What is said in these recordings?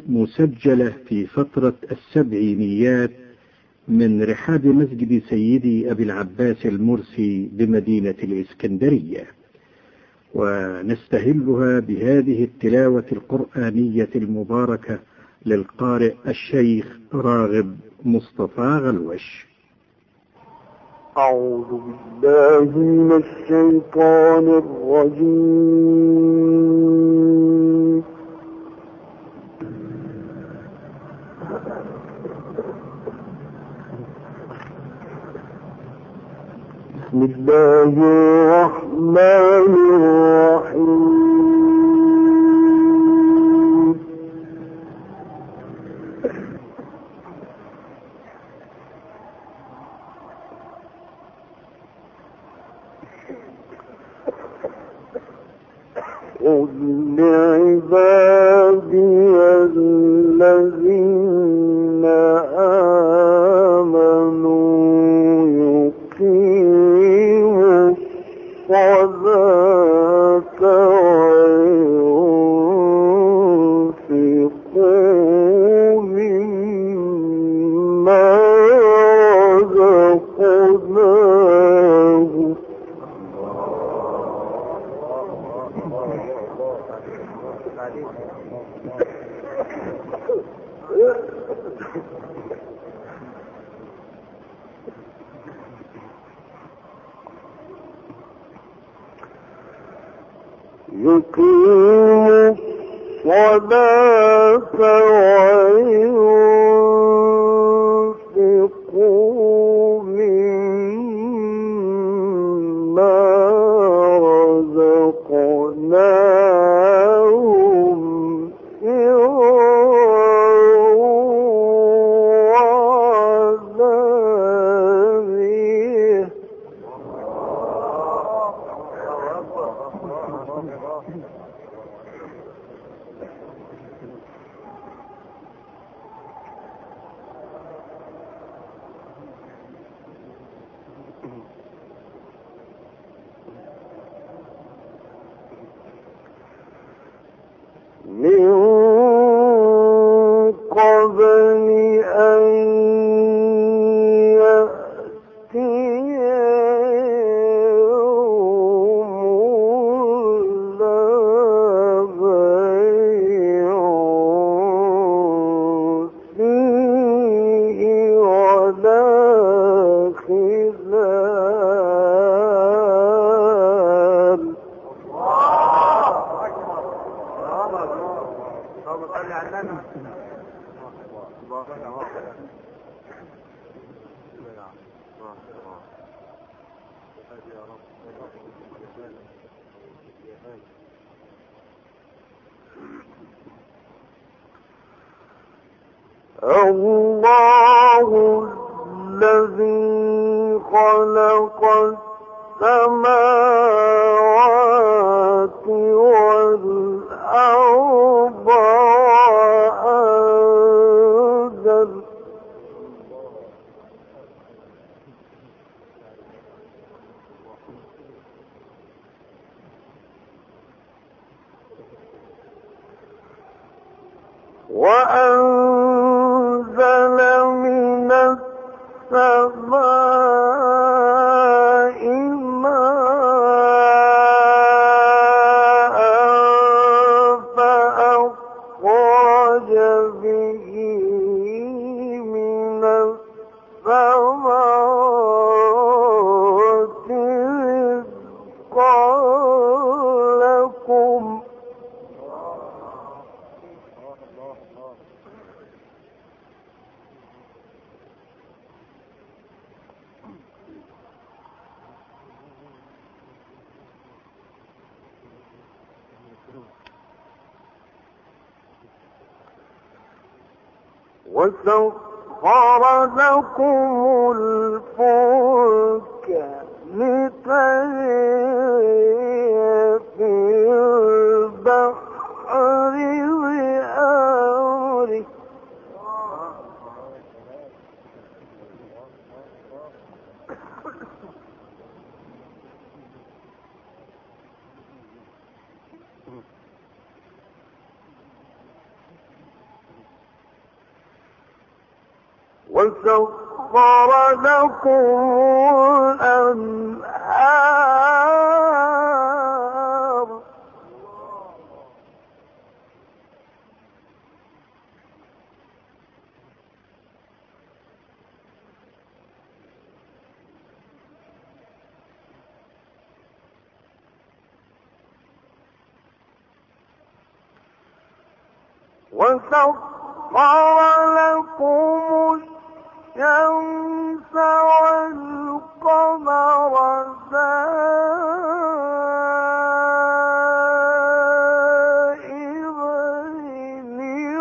مسجلة في فترة السبعينيات من رحاب مسجد سيدي أبي العباس المرسي بمدينة الإسكندرية، ونستهلها بهذه التلاوة القرآنية المباركة للقارئ الشيخ راغب مصطفى غلوش. أعوذ بالله من الشيطان الرجيم. بسم الله الرحمن الرحيم. قل لعبادي الذين آمنوا يقيموا الصلاة وينفقوا مما رزقناهم يقيموا الصلاة وينفقوا مما رزقناهم سرا وعلانية من قبل أن يأتي يوم لا بيع فيه ولا خلال. الله الذي خلق السماوات والأرض وأنزل من السماء ماء فأخرج به من الثمرات رزقا لكم وسخر لكم الفلك لتجري في البحر بأمره وسخر لكم الأنهار وسخر لكم الشمس والقمر دائبين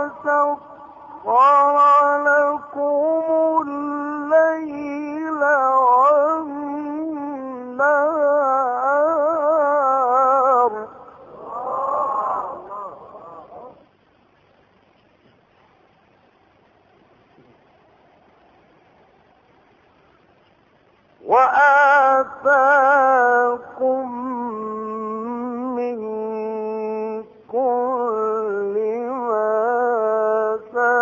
وسخر لكم الليل والنهار وآتاكم من كل ما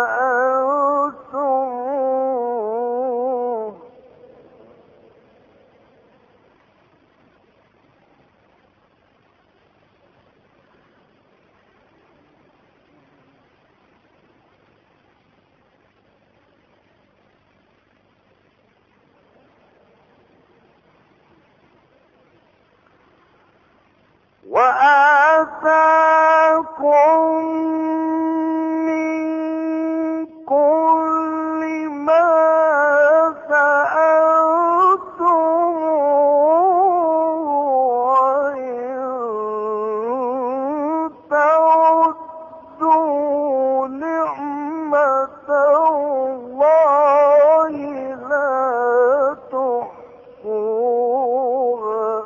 سألتموه وآتاكم من كل ما سألتموه وإن تعدوا نعمة الله لا تحصوها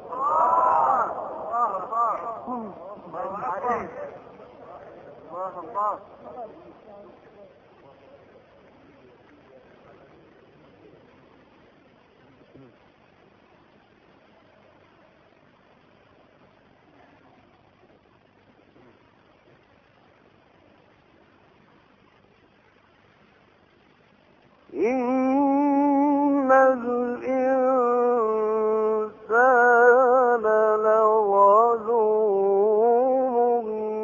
إن الإنسان لظلوم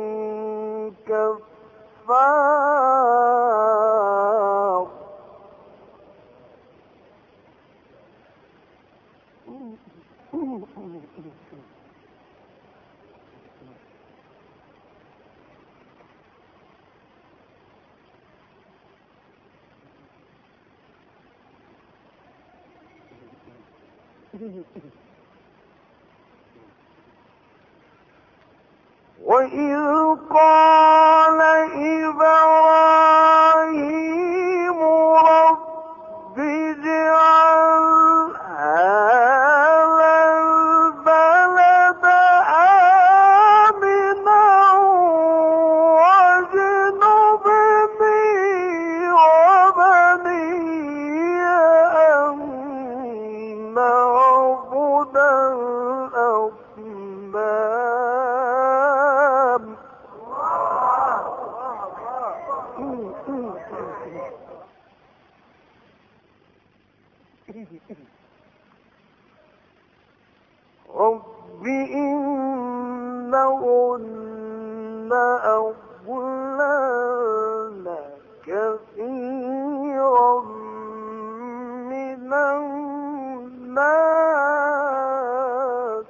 كفار وإذ قال إبراهيم رب اجعل هذا البلد آمنا واجنبني وبني أن نعبد الأصنام رب إنهن أضللن كثيرا من الناس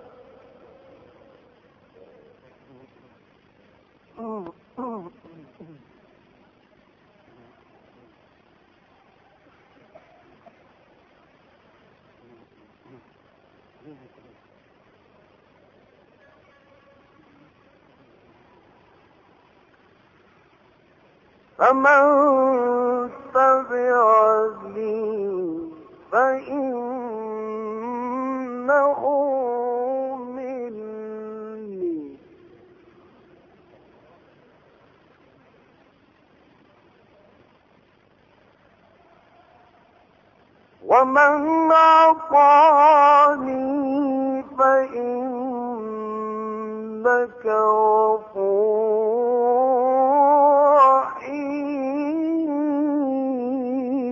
فمن تبعني فإنه مني ومن عصاني فإنك غفور رحيم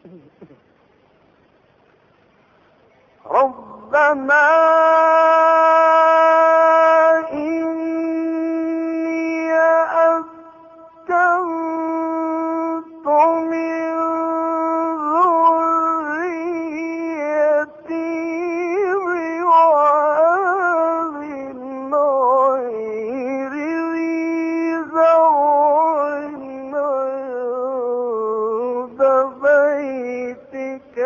ربنا إني أسكنت من ذريتي بواد غير ذي زرع عند بيتك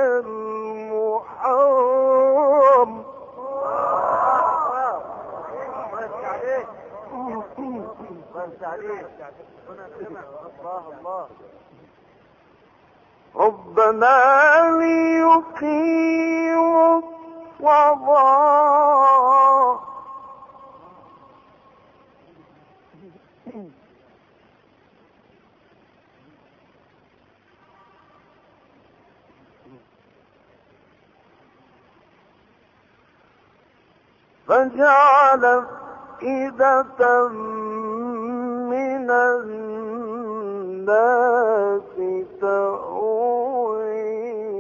المحرم ربنا ليقيموا الصلاة فجعل أفئدة من الناس تهوي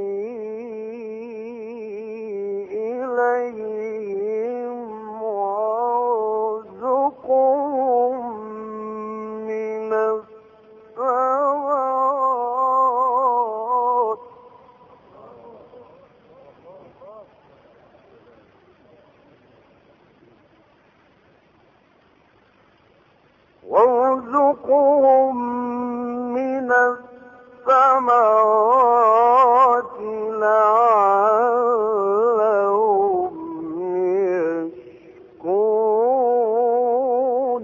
إليهم وارزقهم من الثمرات وارزقهم من الثمرات لعلهم يشكرون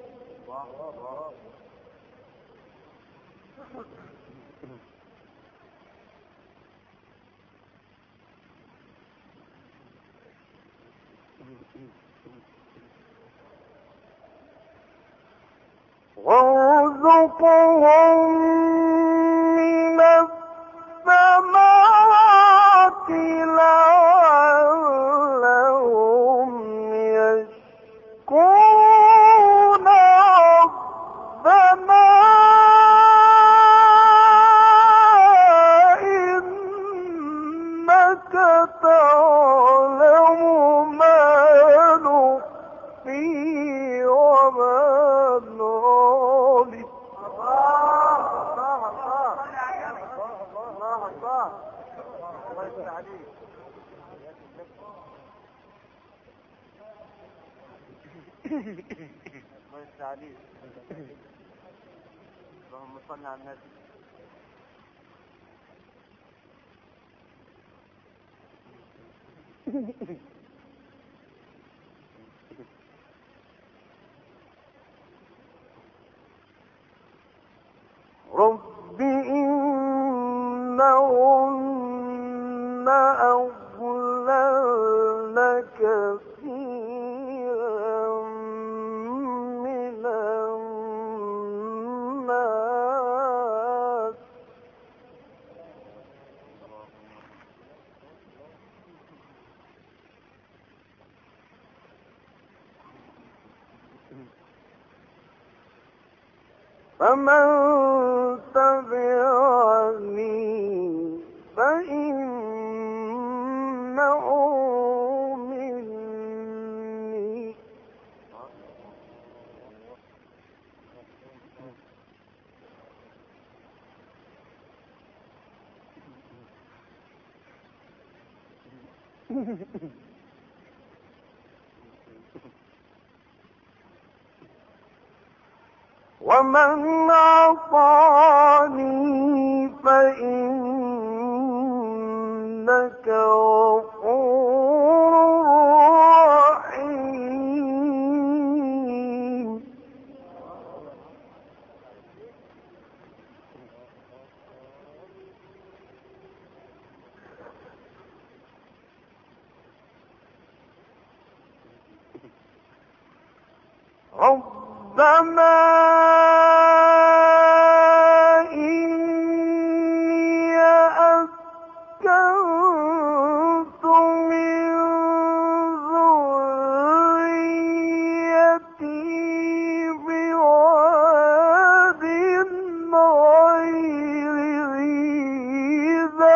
وارزقهم من الثمرات لعلهم يشكرون ربنا إنك تعلم ما نخفي وما نعلن اللهم صل على النبي رب إنهن أضللن كثيرا من الناس فمن تبعني فإنه مني ومن عصاني فإنك غفور رحيم ربنا إني أسكنت من ذريتي بواد غير ذي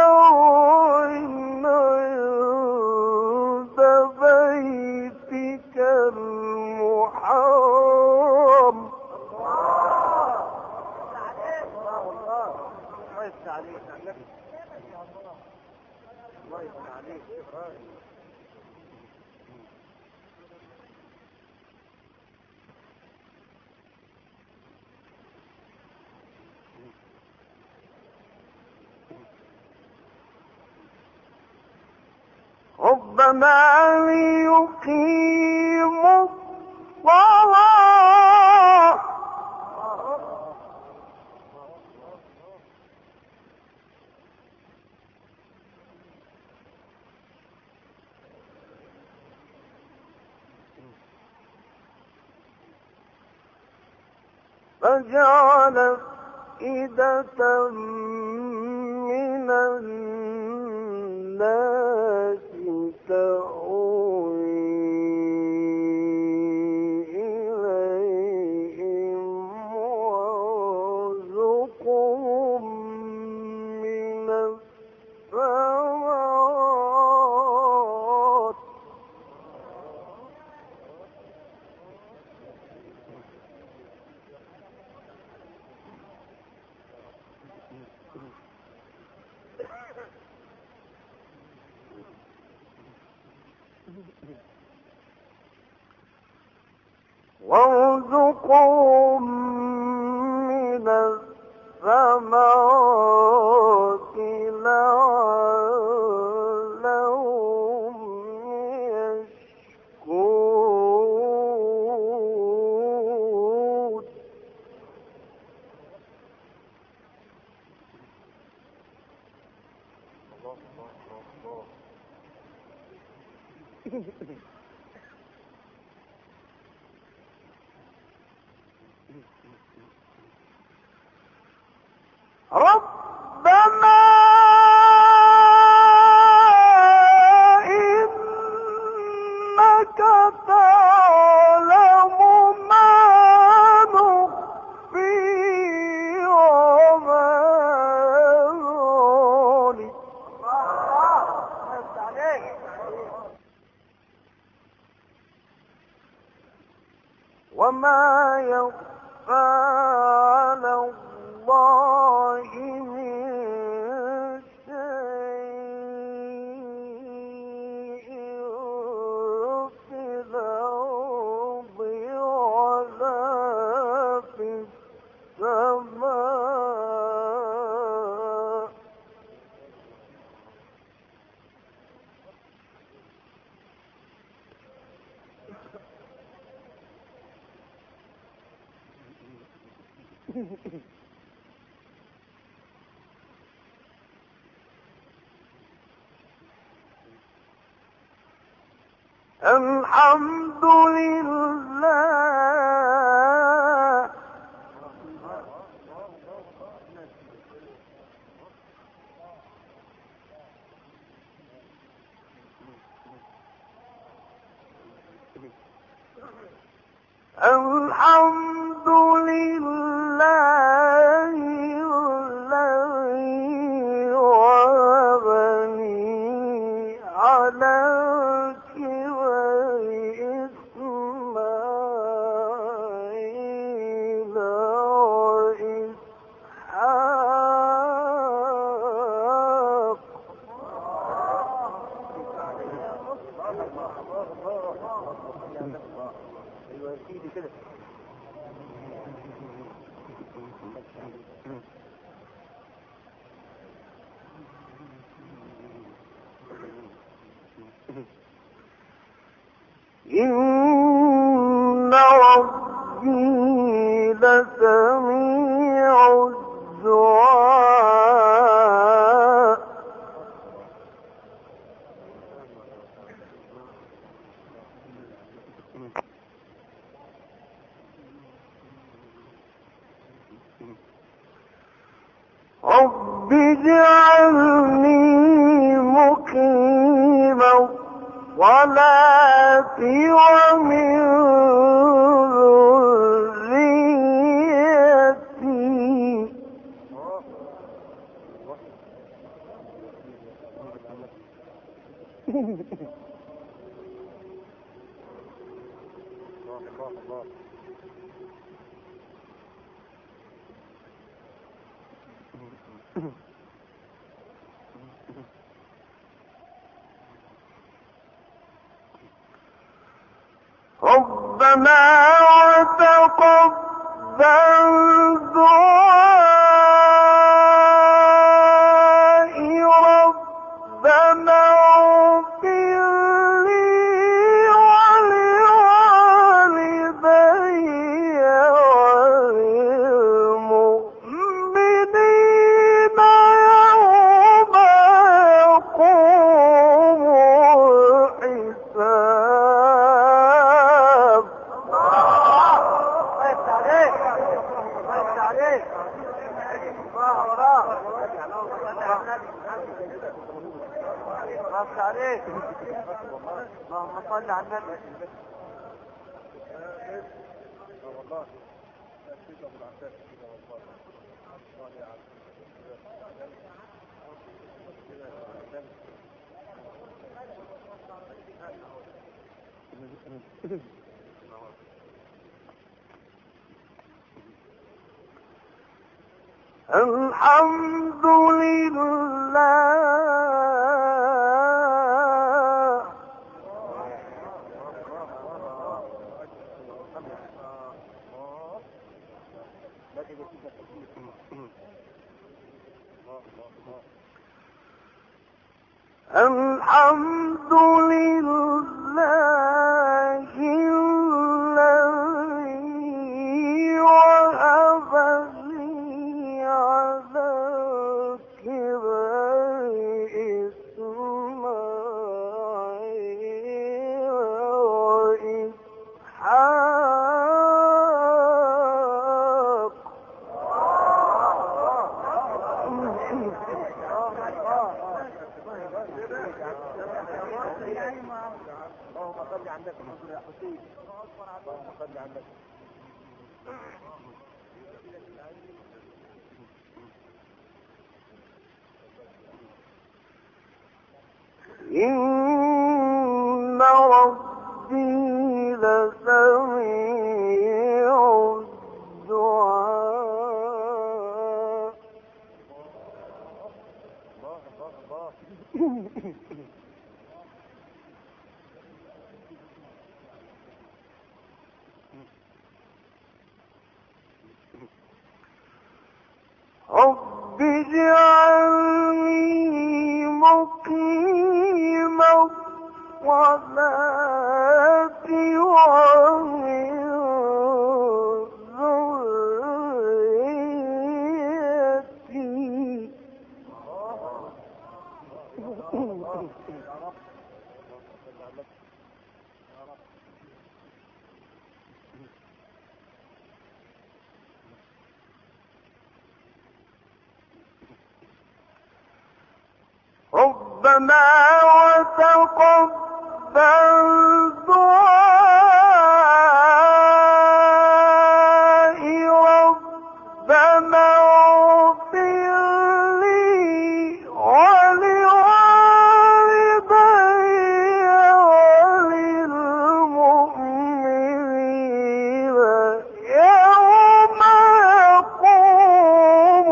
ربنا ليقيموا الصلاة فجعل أفئدة من الناس تهوي إليهم وارزقهم من الثمرات وارزقهم من الثمرات لعلهم يشكرون ربنا إنك تعلم ما نخفي وما نعلن وما يخفى على الله من شيء في الأرض ولا في السماء الحمد لله الحمد لله الذي وهبني على الكبر إسماعيل وإسحاق إن ربي لسميع الدعاء رب اجعلني مقيم الصلاة ومن ذريتي ربنا وتقبل دعائي ربنا اغفر لي ولوالدي وللمؤمنين يوم يقوم الحساب. اللهم صل على النبي. الحمد لله الحمد لله الذي وهب لي على الكبر إسماعيل وإسحاق. اللهم صل على النبي يا حسين. اللهم صل على النبي. إن ربي لسميع الدعاء. رب اجعلني مقيم الصلاة ومن ذريتي. ربنا وتقبل دعائي ربنا اغفر لي ولوالدي وللمؤمنين يوم يقوم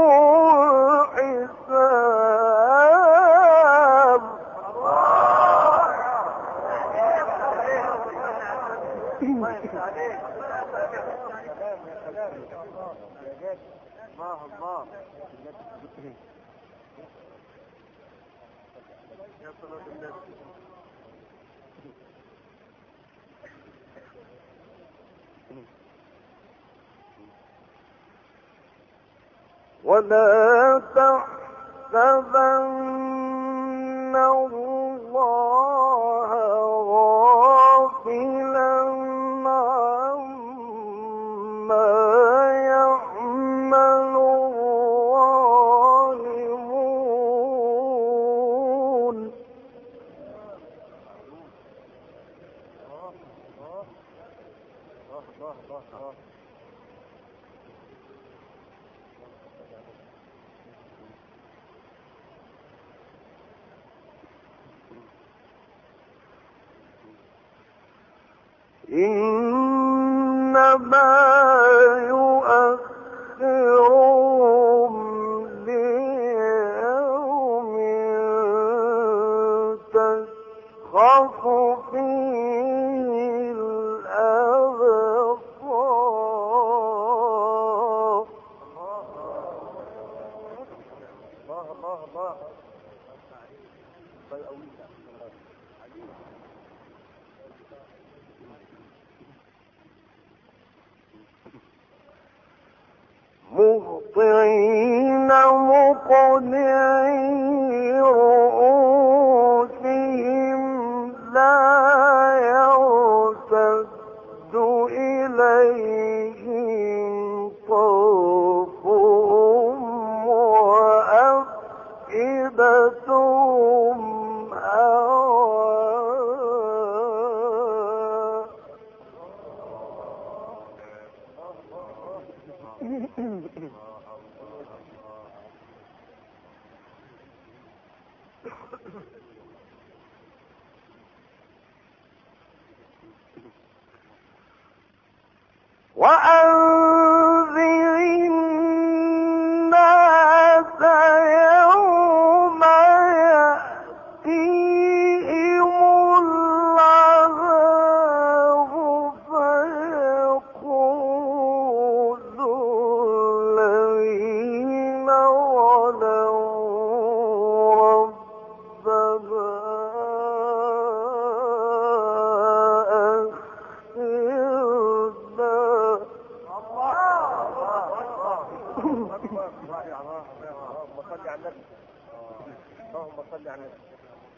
الحساب. ولا تحسبن الله غافلا عما يعمل الظالمون. إنما يؤخرهم ليوم تشخص فيه الأبصار مهطعين مقنعي رؤوسهم لا يرتد إليهم طرفهم وأفئدتهم هواء. وأنذر الناس يوم يأتيهم العذاب فيقول الذين ظلموا ربنا اللهم صل على النبي.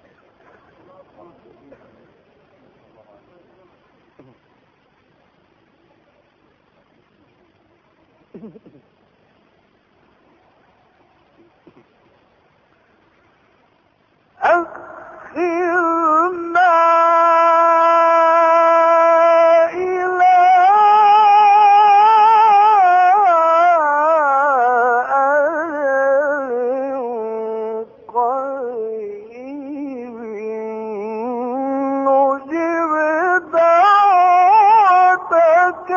أخرنا إلى أجل قريب نجب دعوتك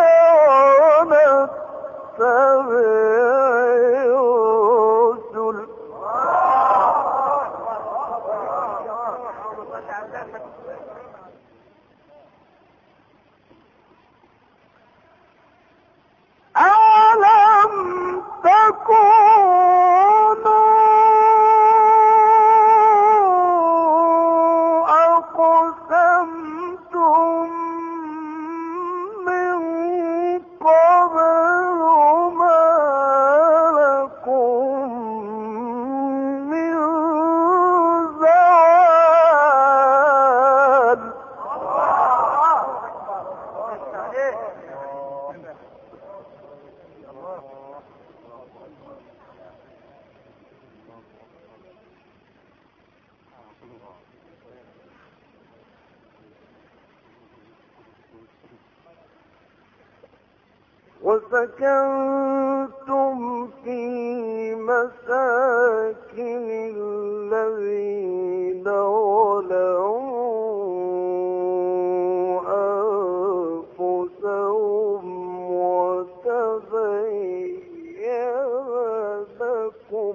ونتبع الرسل. ألم تكونوا أقسمتم من قبل ما لكم من زوال. وسكنتم في مساكن الذين ظلموا أنفسهم وتبين لكم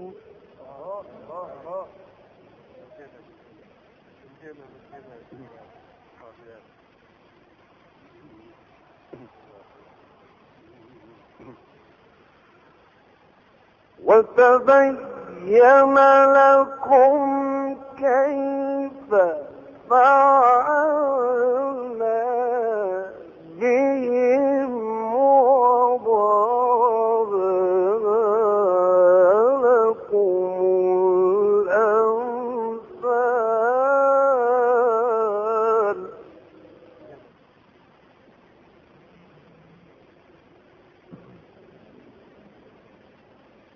كيف فعلنا بهم وضربنا لكم الأمثال.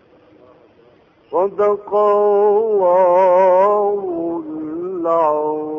صدق الله العظيم.